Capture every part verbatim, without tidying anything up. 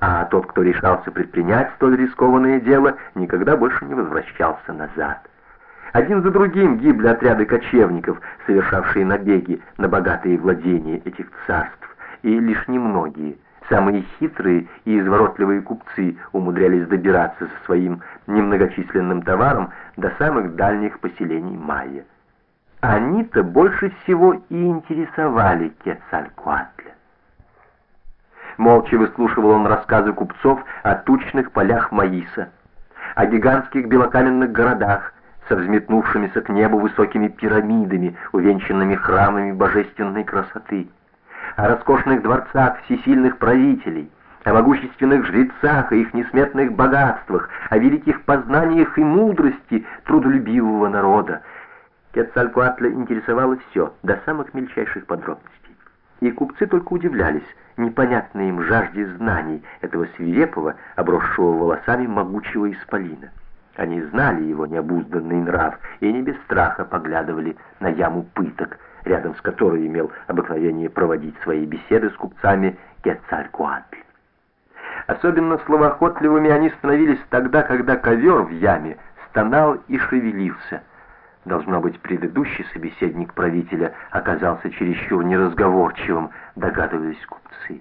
а тот, кто решался предпринять столь рискованное дело, никогда больше не возвращался назад. Один за другим гибли отряды кочевников, совершавшие набеги на богатые владения этих царств, и лишь немногие, самые хитрые и изворотливые купцы умудрялись добираться со своим немногочисленным товаром до самых дальних поселений майя. Они-то больше всего и интересовали Кецалькоатля. Молча выслушивал он рассказы купцов о тучных полях маиса, о гигантских белокаменных городах со взметнувшимися к небу высокими пирамидами, увенчанными храмами божественной красоты, о роскошных дворцах всесильных правителей, о могущественных жрецах и их несметных богатствах, о великих познаниях и мудрости трудолюбивого народа. Кецалькоатля интересовало все, до самых мельчайших подробностей. И купцы только удивлялись непонятной им жажде знаний этого свирепого, обросшего волосами могучего исполина. Они знали его необузданный нрав и не без страха поглядывали на яму пыток, рядом с которой имел обыкновение проводить свои беседы с купцами Кецалькоатль. Особенно словоохотливыми они становились тогда, когда ковер в яме стонал и шевелился. Должно быть, предыдущий собеседник правителя оказался чересчур неразговорчивым, догадывались купцы.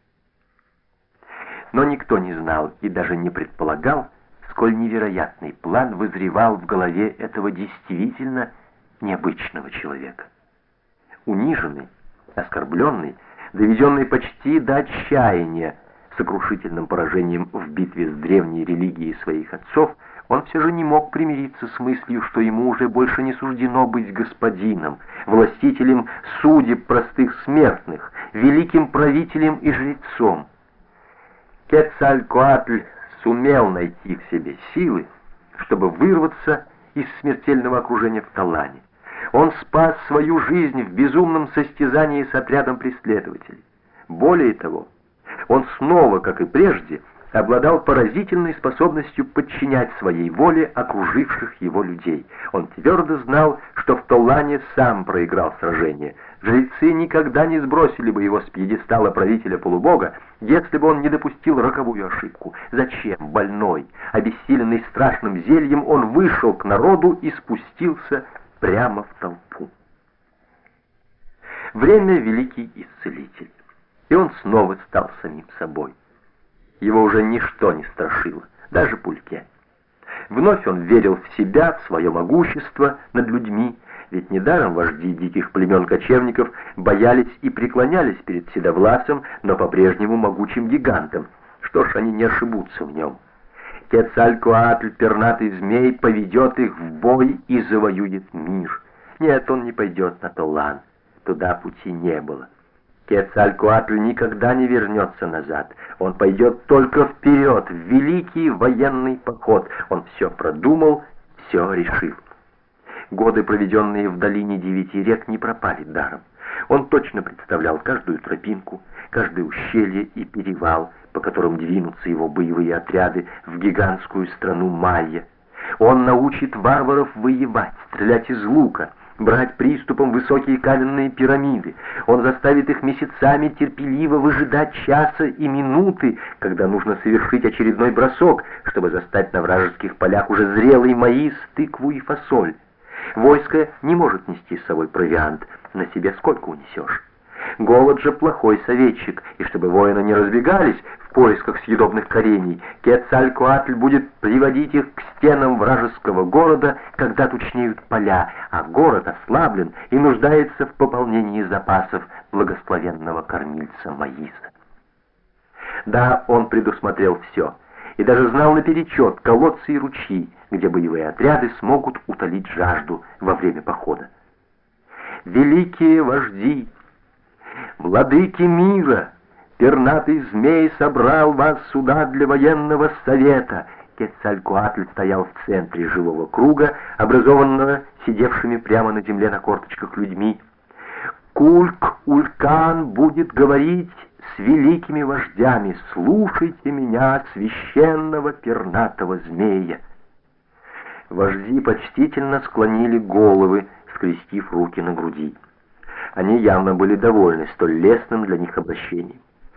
Но никто не знал и даже не предполагал, сколь невероятный план вызревал в голове этого действительно необычного человека. Униженный, оскорбленный, доведенный почти до отчаяния сокрушительным поражением в битве с древней религией своих отцов, он все же не мог примириться с мыслью, что ему уже больше не суждено быть господином, властителем судеб простых смертных, великим правителем и жрецом. Кецалькоатль сумел найти в себе силы, чтобы вырваться из смертельного окружения в Талане. Он спас свою жизнь в безумном состязании с отрядом преследователей. Более того, он снова, как и прежде, обладал поразительной способностью подчинять своей воле окруживших его людей. Он твердо знал, что в Толлане сам проиграл сражение. Жрецы никогда не сбросили бы его с пьедестала правителя-полубога, если бы он не допустил роковую ошибку. Зачем, больной, обессиленный страшным зельем, он вышел к народу и спустился прямо в толпу? Время — великий исцелитель, и он снова стал самим собой. Его уже ничто не страшило, даже пульке. Вновь он верил в себя, в свое могущество над людьми, ведь недаром вожди диких племен кочевников боялись и преклонялись перед седовласым, но по-прежнему могучим гигантом. Что ж, они не ошибутся в нем. Кецалькоатль, пернатый змей, поведет их в бой и завоюет мир. Нет, он не пойдет на Толлан, туда пути не было. Кецалькоатль никогда не вернется назад. Он пойдет только вперед, в великий военный поход. Он все продумал, все решил. Годы, проведенные в долине девяти рек, не пропали даром. Он точно представлял каждую тропинку, каждое ущелье и перевал, по которым двинутся его боевые отряды в гигантскую страну майя. Он научит варваров воевать, стрелять из лука, брать приступом высокие каменные пирамиды. Он заставит их месяцами терпеливо выжидать часа и минуты, когда нужно совершить очередной бросок, чтобы застать на вражеских полях уже зрелый маис, тыкву и фасоль. Войско не может нести с собой провиант, на себе сколько унесешь. Голод же плохой советчик, и чтобы воины не разбегались в поисках съедобных корений, Кецалькоатль будет приводить их к стенам вражеского города, когда тучнеют поля, а город ослаблен и нуждается в пополнении запасов благословенного кормильца маиса. Да, он предусмотрел все, и даже знал наперечет колодцы и ручьи, где боевые отряды смогут утолить жажду во время похода. Великие вожди, владыки мира, пернатый змей собрал вас сюда для военного совета. Кецалькоатль стоял в центре живого круга, образованного сидевшими прямо на земле на корточках людьми. Кульк-Улькан будет говорить с великими вождями. Слушайте меня, священного пернатого змея. Вожди почтительно склонили головы, скрестив руки на груди. Они явно были довольны столь лестным для них обращением.